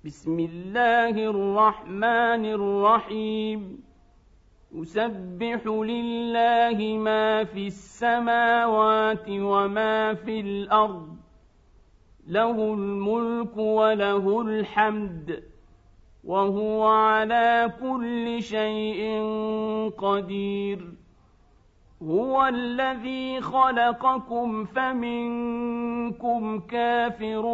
بسم الله الرحمن الرحيم يسبح لله ما في السماوات وما في الأرض له الملك وله الحمد وهو على كل شيء قدير هو الذي خلقكم فمنكم كافر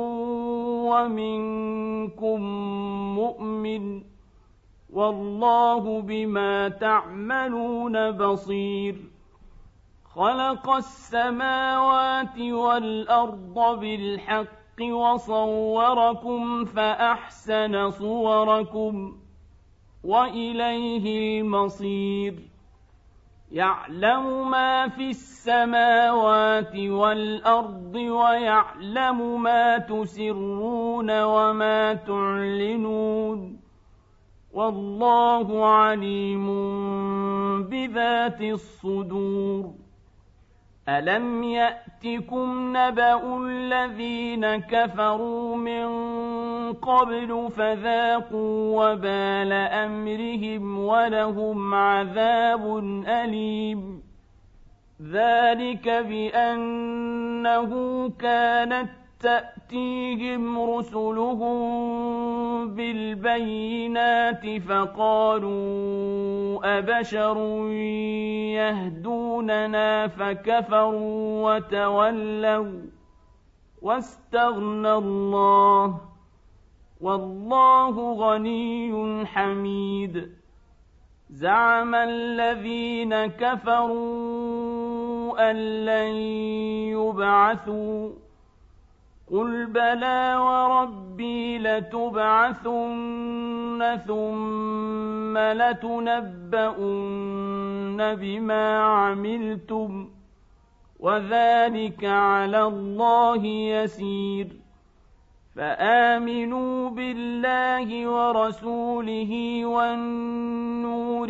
ومنكم مؤمن والله بما تعملون بصير خلق السماوات والأرض بالحق وصوركم فأحسن صوركم وإليه المصير يعلم ما في السماوات والأرض ويعلم ما تسرون وما تعلنون والله عليم بذات الصدور ألم يأتكم نبأ الذين كفروا من قبل فذاقوا وبال أمرهم ولهم عذاب أليم ذلك بأنه كانت تأتيهم رسلهم بالبينات فقالوا أبشر يهدوننا فكفروا وتولوا واستغنى الله والله غني حميد زعم الذين كفروا أن لن يبعثوا قل بلى وربي لتبعثن ثم لتنبؤن بما عملتم وذلك على الله يسير فآمنوا بالله ورسوله والنور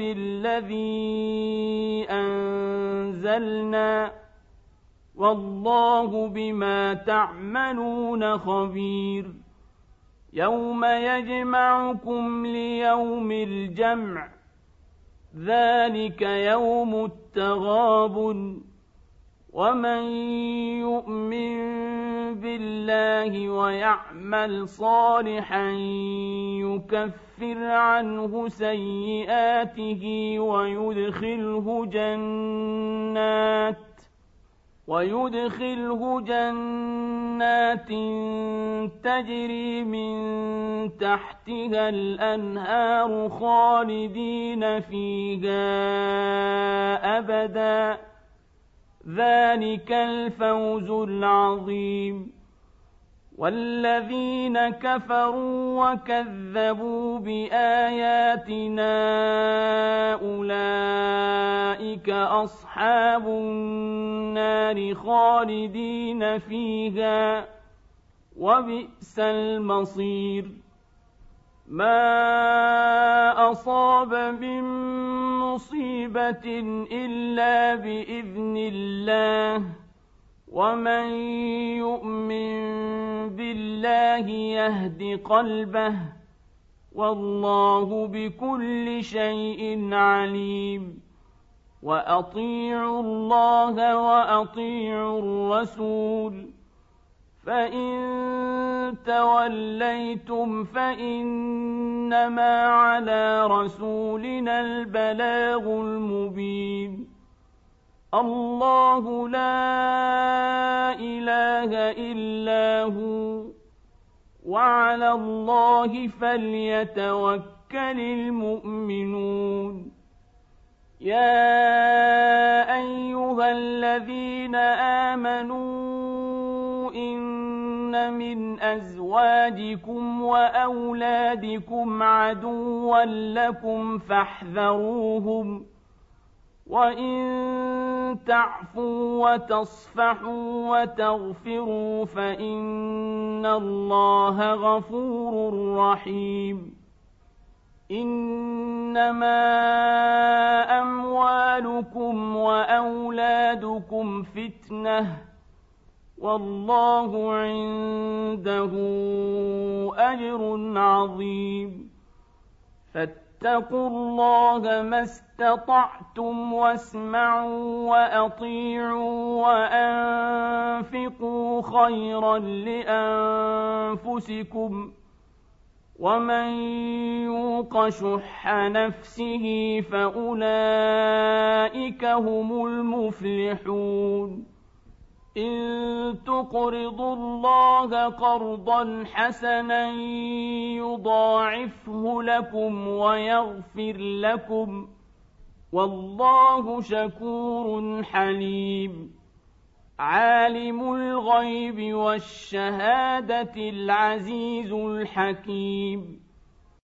الذي أنزلنا والله بما تعملون خبير يوم يجمعكم ليوم الجمع ذلك يوم التغابن ومن يؤمن بالله ويعمل صالحا يكفر عنه سيئاته ويدخله جنات تجري من تحتها الأنهار خالدين فيها أبدا ذلك الفوز العظيم والذين كفروا وكذبوا بآياتنا أولئك أصحاب النار خالدين فيها وبئس المصير ما أصاب من مصيبة إلا بإذن الله ومن يؤمن بالله يهد قلبه والله بكل شيء عليم وأطيعوا الله وأطيعوا الرسول فإن توليتم فإنما على رسولنا البلاغ المبين الله لا إله إلا هو وعلى الله فليتوكل المؤمنون يا أيها الذين آمنوا إن من أزواجكم وأولادكم عدوا لكم فاحذروهم وإن تعفوا وتصفحوا وتغفروا فإن الله غفور رحيم إنما أموالكم وأولادكم فتنة والله عنده أجر عظيم فاتقوا الله ما استطعتم واسمعوا وأطيعوا وأنفقوا خيرا لأنفسكم ومن يوق شح نفسه فأولئك هم المفلحون إن تقرضوا الله قرضا حسنا يضاعفه لكم ويغفر لكم والله شكور حليم عالم الغيب والشهادة العزيز الحكيم